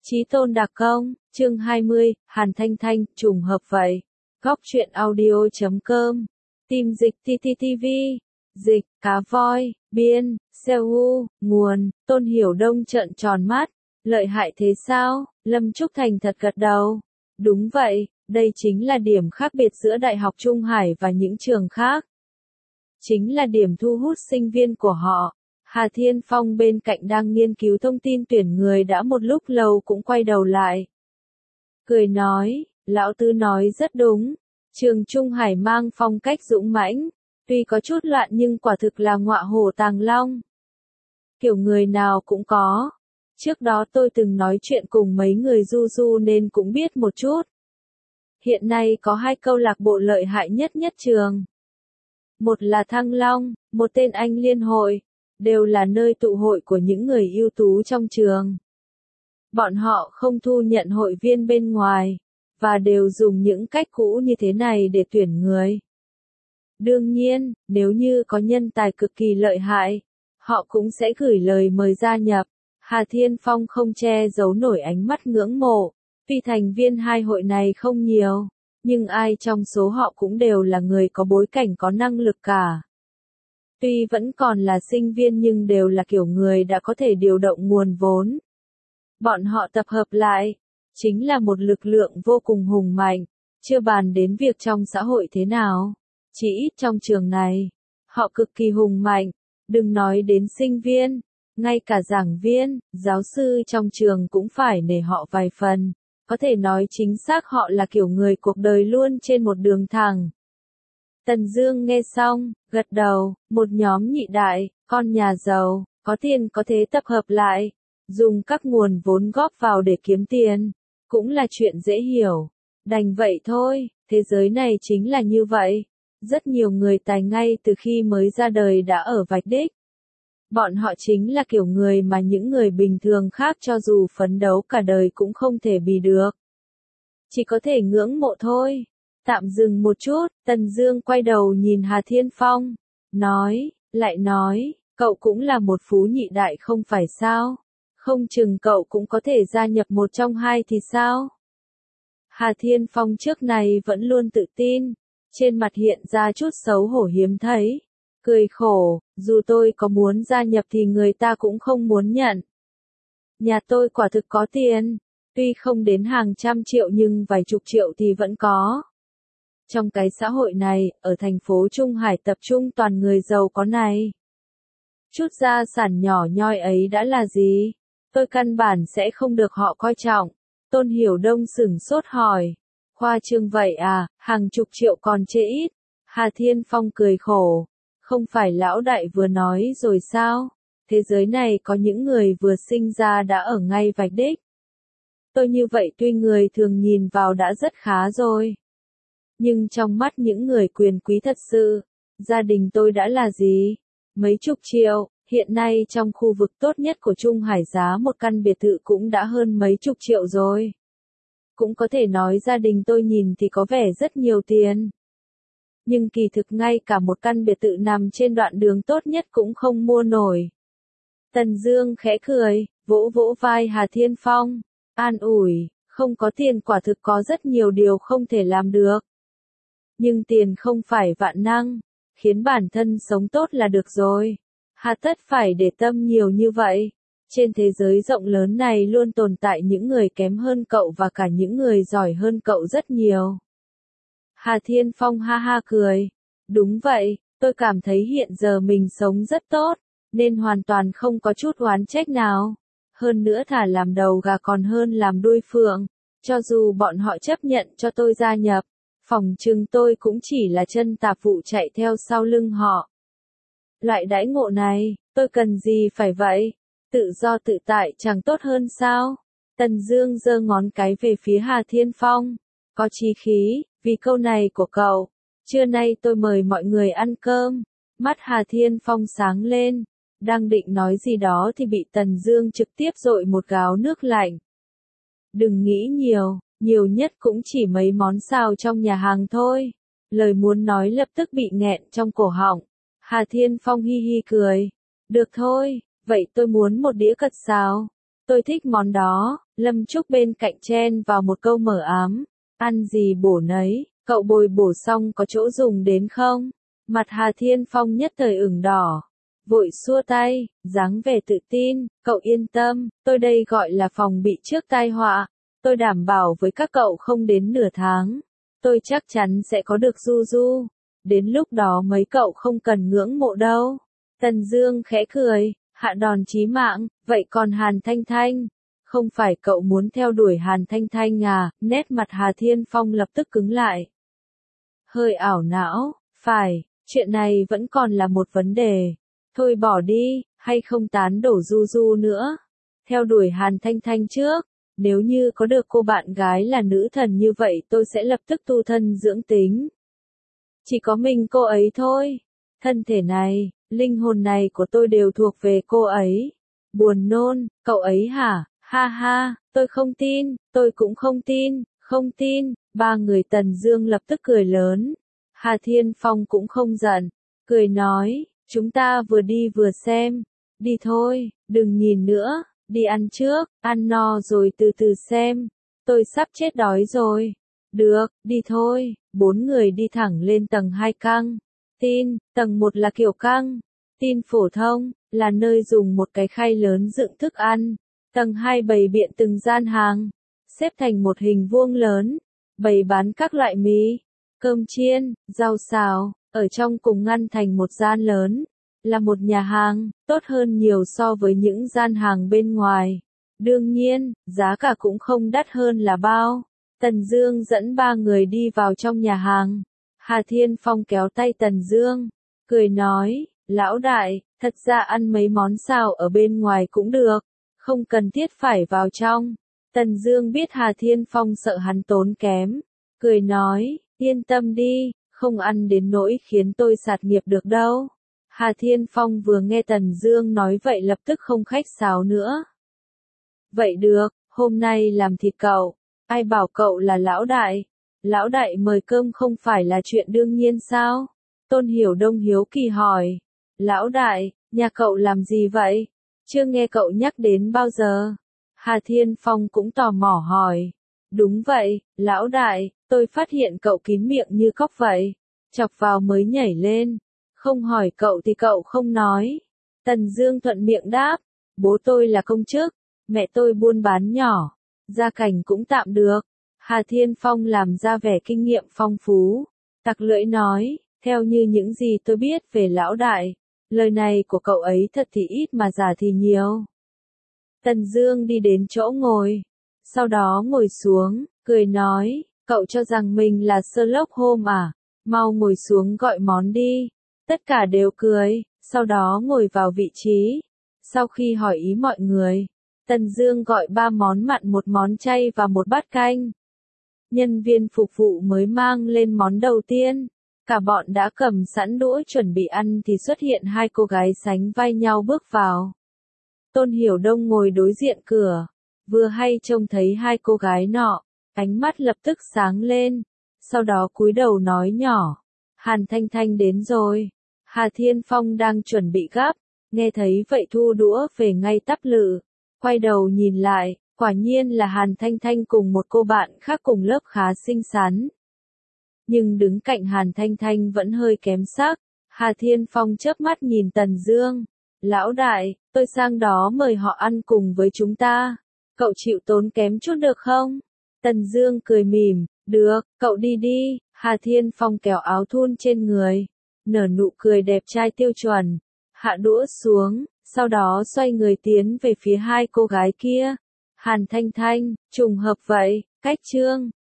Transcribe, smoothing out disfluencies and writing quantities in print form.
Chí tôn đặc công, chương 20, Hàn Thanh Thanh, trùng hợp vậy. Góc truyện audio.com. Tìm dịch TTTV. Dịch, cá voi, biên, Seoul, nguồn, Tôn Hiểu Đông trợn tròn mắt. Lợi hại thế sao? Lâm Trúc Thành thật gật đầu. Đúng vậy, đây chính là điểm khác biệt giữa Đại học Trung Hải và những trường khác. Chính là điểm thu hút sinh viên của họ. Hà Thiên Phong bên cạnh đang nghiên cứu thông tin tuyển người đã một lúc lâu cũng quay đầu lại. Cười nói, lão Tư nói rất đúng. Trường Trung Hải mang phong cách dũng mãnh, tuy có chút loạn nhưng quả thực là ngọa hổ tàng long. Kiểu người nào cũng có. Trước đó tôi từng nói chuyện cùng mấy người du du nên cũng biết một chút. Hiện nay có hai câu lạc bộ lợi hại nhất trường. Một là Thăng Long, một tên Anh Liên Hội. Đều là nơi tụ hội của những người ưu tú trong trường. Bọn họ không thu nhận hội viên bên ngoài, và đều dùng những cách cũ như thế này để tuyển người. Đương nhiên, nếu như có nhân tài cực kỳ lợi hại, họ cũng sẽ gửi lời mời gia nhập. Hà Thiên Phong không che giấu nổi ánh mắt ngưỡng mộ, tuy thành viên hai hội này không nhiều, nhưng ai trong số họ cũng đều là người có bối cảnh có năng lực cả. Tuy vẫn còn là sinh viên nhưng đều là kiểu người đã có thể điều động nguồn vốn. Bọn họ tập hợp lại, chính là một lực lượng vô cùng hùng mạnh, chưa bàn đến việc trong xã hội thế nào. Chỉ ít trong trường này, họ cực kỳ hùng mạnh, đừng nói đến sinh viên, ngay cả giảng viên, giáo sư trong trường cũng phải nể họ vài phần, có thể nói chính xác họ là kiểu người cuộc đời luôn trên một đường thẳng. Tần Dương nghe xong, gật đầu, một nhóm nhị đại, con nhà giàu, có tiền có thế tập hợp lại, dùng các nguồn vốn góp vào để kiếm tiền, cũng là chuyện dễ hiểu. Đành vậy thôi, thế giới này chính là như vậy. Rất nhiều người tài ngay từ khi mới ra đời đã ở vạch đích. Bọn họ chính là kiểu người mà những người bình thường khác cho dù phấn đấu cả đời cũng không thể bì được. Chỉ có thể ngưỡng mộ thôi. Tạm dừng một chút, Tần Dương quay đầu nhìn Hà Thiên Phong, lại nói, cậu cũng là một phú nhị đại không phải sao? Không chừng cậu cũng có thể gia nhập một trong hai thì sao? Hà Thiên Phong trước này vẫn luôn tự tin, trên mặt hiện ra chút xấu hổ hiếm thấy, cười khổ, dù tôi có muốn gia nhập thì người ta cũng không muốn nhận. Nhà tôi quả thực có tiền, tuy không đến hàng trăm triệu nhưng vài chục triệu thì vẫn có. Trong cái xã hội này, ở thành phố Trung Hải tập trung toàn người giàu có này. Chút gia sản nhỏ nhoi ấy đã là gì? Tôi căn bản sẽ không được họ coi trọng. Tôn Hiểu Đông sửng sốt hỏi. Khoa trương vậy à, hàng chục triệu còn chê ít. Hà Thiên Phong cười khổ. Không phải lão đại vừa nói rồi sao? Thế giới này có những người vừa sinh ra đã ở ngay vạch đích. Tôi như vậy tuy người thường nhìn vào đã rất khá rồi. Nhưng trong mắt những người quyền quý thật sự, gia đình tôi đã là gì? Mấy chục triệu, hiện nay trong khu vực tốt nhất của Trung Hải giá một căn biệt thự cũng đã hơn mấy chục triệu rồi. Cũng có thể nói gia đình tôi nhìn thì có vẻ rất nhiều tiền. Nhưng kỳ thực ngay cả một căn biệt thự nằm trên đoạn đường tốt nhất cũng không mua nổi. Tần Dương khẽ cười, vỗ vỗ vai Hà Thiên Phong, an ủi, không có tiền quả thực có rất nhiều điều không thể làm được. Nhưng tiền không phải vạn năng, khiến bản thân sống tốt là được rồi. Hà tất phải để tâm nhiều như vậy. Trên thế giới rộng lớn này luôn tồn tại những người kém hơn cậu và cả những người giỏi hơn cậu rất nhiều. Hà Thiên Phong ha ha cười. Đúng vậy, tôi cảm thấy hiện giờ mình sống rất tốt, nên hoàn toàn không có chút oán trách nào. Hơn nữa thà làm đầu gà còn hơn làm đuôi phượng. Cho dù bọn họ chấp nhận cho tôi gia nhập, phỏng chừng tôi cũng chỉ là chân tạp vụ chạy theo sau lưng họ. Loại đãi ngộ này, tôi cần gì phải vậy? Tự do tự tại chẳng tốt hơn sao? Tần Dương giơ ngón cái về phía Hà Thiên Phong. Có chí khí, vì câu này của cậu. Trưa nay tôi mời mọi người ăn cơm. Mắt Hà Thiên Phong sáng lên. Đang định nói gì đó thì bị Tần Dương trực tiếp dội một gáo nước lạnh. Đừng nghĩ nhiều, nhiều nhất cũng chỉ mấy món xào trong nhà hàng thôi. Lời muốn nói lập tức bị nghẹn trong cổ họng. Hà Thiên Phong hi hi cười. Được thôi, vậy tôi muốn một đĩa cật xào. Tôi thích món đó, Lâm Trúc bên cạnh chen vào một câu mờ ám. Ăn gì bổ nấy, cậu bồi bổ xong có chỗ dùng đến không? Mặt Hà Thiên Phong nhất thời ửng đỏ. Vội xua tay, dáng vẻ tự tin, cậu yên tâm, tôi đây gọi là phòng bị trước tai họa. Tôi đảm bảo với các cậu không đến nửa tháng. Tôi chắc chắn sẽ có được Du Du. Đến lúc đó mấy cậu không cần ngưỡng mộ đâu. Tần Dương khẽ cười, hạ đòn chí mạng, vậy còn Hàn Thanh Thanh? Không phải cậu muốn theo đuổi Hàn Thanh Thanh à? Nét mặt Hà Thiên Phong lập tức cứng lại. Hơi ảo não, phải, chuyện này vẫn còn là một vấn đề. Thôi bỏ đi, hay không tán đổ Du Du nữa. Theo đuổi Hàn Thanh Thanh trước. Nếu như có được cô bạn gái là nữ thần như vậy tôi sẽ lập tức tu thân dưỡng tính. Chỉ có mình cô ấy thôi. Thân thể này, linh hồn này của tôi đều thuộc về cô ấy. Buồn nôn, cậu ấy hả? Ha ha, tôi không tin, tôi cũng không tin, không tin. Ba người Tần Dương lập tức cười lớn. Hà Thiên Phong cũng không giận, cười nói, chúng ta vừa đi vừa xem. Đi thôi, đừng nhìn nữa. Đi ăn trước, ăn no rồi từ từ xem. Tôi sắp chết đói rồi. Được, đi thôi. Bốn người đi thẳng lên tầng 2 căng. Tin, tầng 1 là kiểu căng. Tin phổ thông, là nơi dùng một cái khay lớn đựng thức ăn. Tầng 2 bày biện từng gian hàng. Xếp thành một hình vuông lớn. Bày bán các loại mì, cơm chiên, rau xào. Ở trong cùng ngăn thành một gian lớn. Là một nhà hàng, tốt hơn nhiều so với những gian hàng bên ngoài. Đương nhiên, giá cả cũng không đắt hơn là bao. Tần Dương dẫn ba người đi vào trong nhà hàng. Hà Thiên Phong kéo tay Tần Dương, cười nói, lão đại, thật ra ăn mấy món xào ở bên ngoài cũng được, không cần thiết phải vào trong. Tần Dương biết Hà Thiên Phong sợ hắn tốn kém, cười nói, yên tâm đi, không ăn đến nỗi khiến tôi sạt nghiệp được đâu. Hà Thiên Phong vừa nghe Tần Dương nói vậy lập tức không khách sáo nữa. Vậy được, hôm nay làm thịt cậu, ai bảo cậu là lão đại? Lão đại mời cơm không phải là chuyện đương nhiên sao? Tôn Hiểu Đông hiếu kỳ hỏi. Lão đại, nhà cậu làm gì vậy? Chưa nghe cậu nhắc đến bao giờ. Hà Thiên Phong cũng tò mò hỏi. Đúng vậy, lão đại, tôi phát hiện cậu kín miệng như cóc vậy. Chọc vào mới nhảy lên. Không hỏi cậu thì cậu không nói. Tần Dương thuận miệng đáp. Bố tôi là công chức, mẹ tôi buôn bán nhỏ. Gia cảnh cũng tạm được. Hà Thiên Phong làm ra vẻ kinh nghiệm phong phú. Tặc lưỡi nói, theo như những gì tôi biết về lão đại, lời này của cậu ấy thật thì ít mà giả thì nhiều. Tần Dương đi đến chỗ ngồi, sau đó ngồi xuống, cười nói, cậu cho rằng mình là Sherlock Holmes à? Mau ngồi xuống gọi món đi. Tất cả đều cười, sau đó ngồi vào vị trí. Sau khi hỏi ý mọi người, Tần Dương gọi 3 món mặn, 1 món chay và 1 bát canh. Nhân viên phục vụ mới mang lên món đầu tiên. Cả bọn đã cầm sẵn đũa chuẩn bị ăn thì xuất hiện 2 cô gái sánh vai nhau bước vào. Tôn Hiểu Đông ngồi đối diện cửa, vừa hay trông thấy 2 cô gái nọ, ánh mắt lập tức sáng lên, sau đó cúi đầu nói nhỏ, Hàn Thanh Thanh đến rồi. Hà Thiên Phong đang chuẩn bị gắp, nghe thấy vậy thu đũa về ngay tắp lự, quay đầu nhìn lại, quả nhiên là Hàn Thanh Thanh cùng một cô bạn khác cùng lớp khá xinh xắn. Nhưng đứng cạnh Hàn Thanh Thanh vẫn hơi kém sắc. Hà Thiên Phong chớp mắt nhìn Tần Dương. Lão đại, tôi sang đó mời họ ăn cùng với chúng ta. Cậu chịu tốn kém chút được không? Tần Dương cười mỉm, được, cậu đi đi. Hà Thiên Phong kéo áo thun trên người, nở nụ cười đẹp trai tiêu chuẩn, hạ đũa xuống, sau đó xoay người tiến về phía 2 cô gái kia. Hàn Thanh Thanh, trùng hợp vậy, cách chương.